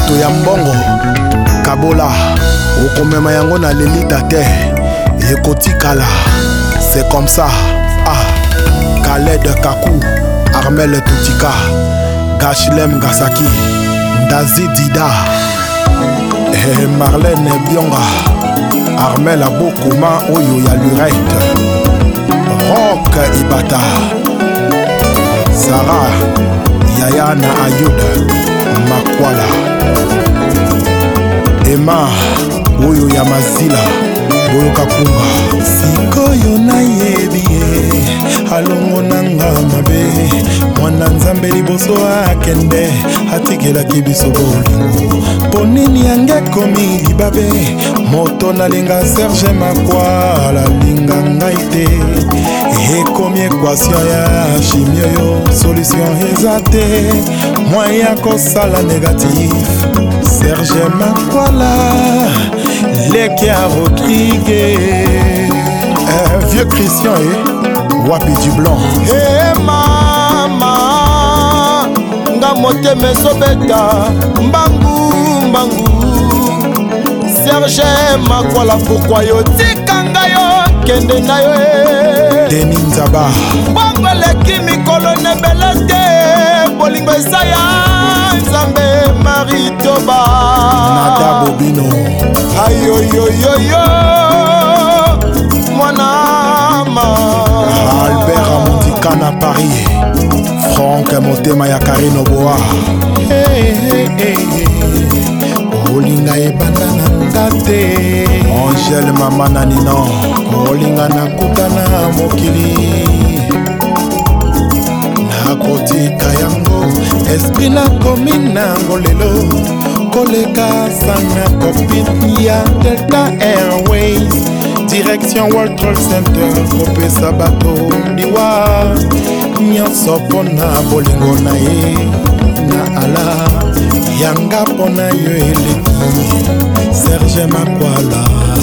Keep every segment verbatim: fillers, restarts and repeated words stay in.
moto ya mbongo kabola okomema yango na lelita te ekotikala. C'est comme ça. Ah, Khaled Kakou, Armel Toutika, Gachlem Gasaki, Dazi Dida, et Marlène Bionga, Armel Abokuma Oyo ya Lurette, Rock Ibata, Sarah Yayana Ayuda, Makwala, Emma Oyo ya Mazila, Boyo Kakunga. Sikoyo na yebi alongo nanga mabe mwana nzambe liboso akende atikelaki biso bolingo ponini yange komi libabe moto nalinga Serge Makwala linga ngai te ekomi ekwation ya chimie yo solution eza te moyen kosala négatif Serge Makwala leki ya Rodrigue un vieux Christian eh Wapi du blanc. Hey mama, nga moteme sobeta mbangu mbangu. Serge Makwala pourquoi yo tikanga yo kende na yo eh. Denis Nzaba. Bongo leki mikolo nebelete bolingo esaya nzambe maritoba. Nada Bobino. Ayo yo yo yo mwanama. Albert Amondikana Paris, Franck Motema ya Karino Boa. Hey, hey, hey, hey. Olinga ebanda na ngate Angèle mama na nino olinga na kutana mokili nakotika yango esprit na komi nango lelo koleka sana cockpit ya Delta Airways direction World Trade Center kopesa bato liwa nyonso pona bolingo na ye na ala yanga pona yo eleki Serge Makwala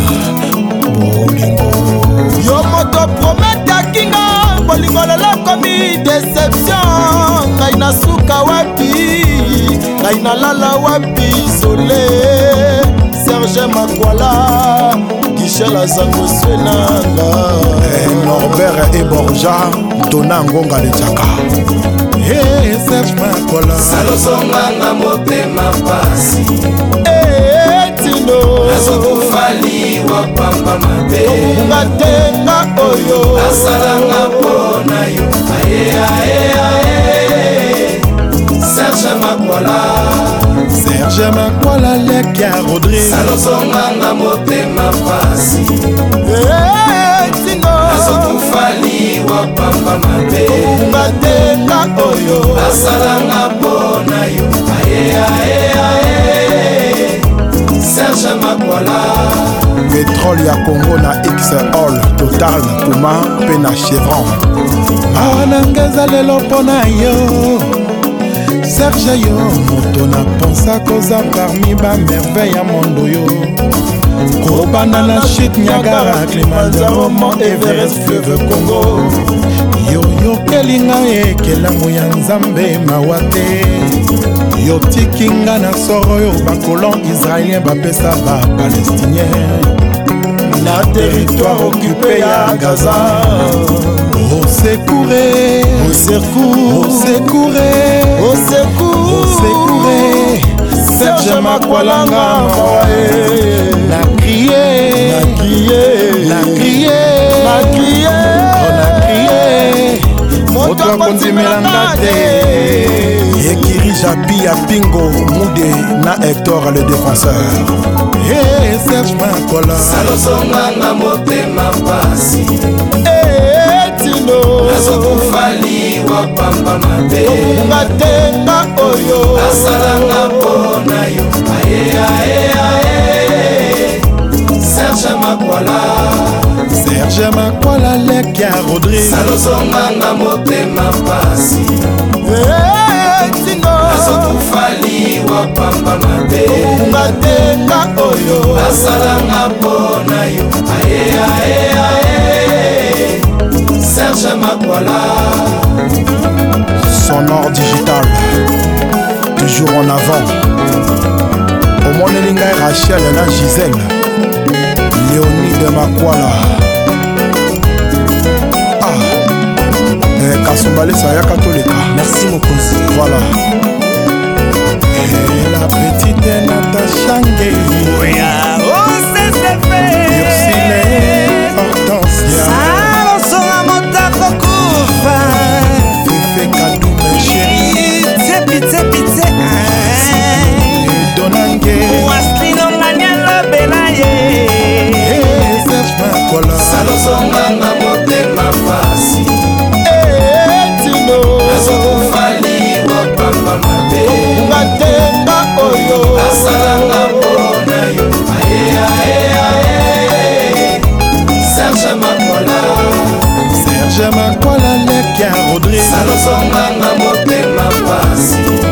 bolingo yo moto prometaki nga bolingo lelo komi deception ngai na suka wapi ngai na lala wapi sole Serge Makwala Michel Azango Swenanga eh, Norbert et Borja Dona Ngonga de Tchaka. Hey Serge Makwala Salosonga nga motema pasi Hey Tino Nasokufali wapamba mabe Ngatenga oyo Asalanga pona yo Aye aye aye Serge Makwala Serge Makwala leki ya Rodrigue Salosonga nga motema pasi Hey Tino Nasokufali wapamba mabe Ngatenga oyo Asalanga pona yo Aye aye aye Serge Makwala Pétrole ya Congo na X All Total Puma pe na Chevron Anangeza lelo pona yo Serge yo moto na pensa koza parmi ba merveille ya mondo yo kobana na chute Niagara Kilimanjaro Mont Everest fleuve Congo yo yo kelinga ekelamu ya nzambe mawa te yo tikinga na soro yo bakolon israélien bapesa bapalestinien na territoire occupé ya Gaza. Au secours, au secours, au secours, au secours, au secours, Serge Makwala na crié, na crié, na crié, na crié, on a crié, moto kondimela ngate, Ekiri Jabi ya Pingo Moudé na Hector le défenseur. Hey Serge Makwala Salosonga nga motema pasi Nasokufali wapamba mabe Ngatenga oyo Asalanga pona yo Aye aye aye Serge Makwala Serge Makwala leki ya Rodrigue Salosonga nga motema pasi Nasokufali wapamba mabe Ngatenga oyo Asalanga pona yo Aye aye aye Serge Makwala Sonore digital toujours en avant omoneli ngai Rachel na Gisèle Léonide Makwala ah eh, Kasumbalesa ya Katolika. Merci Mokonzi. Voilà. Et la petite Natacha Ngei. Oui, oh c'est c'est fait. Ursule Hortensia. Salosonga motako kufa. Fefe Kadume chérie. Tsepi tsepi tse. Donange. Waslino nganyalo benaye. Serge Makwala. salosonga nga motema pasi Tino. nazokufali wa pamba mabe Ngatemba oyo. asalanga mpona yo aye aye aye Serge Makwala Serge Makwala lekia Rodrigue. salosonga nga motema pasi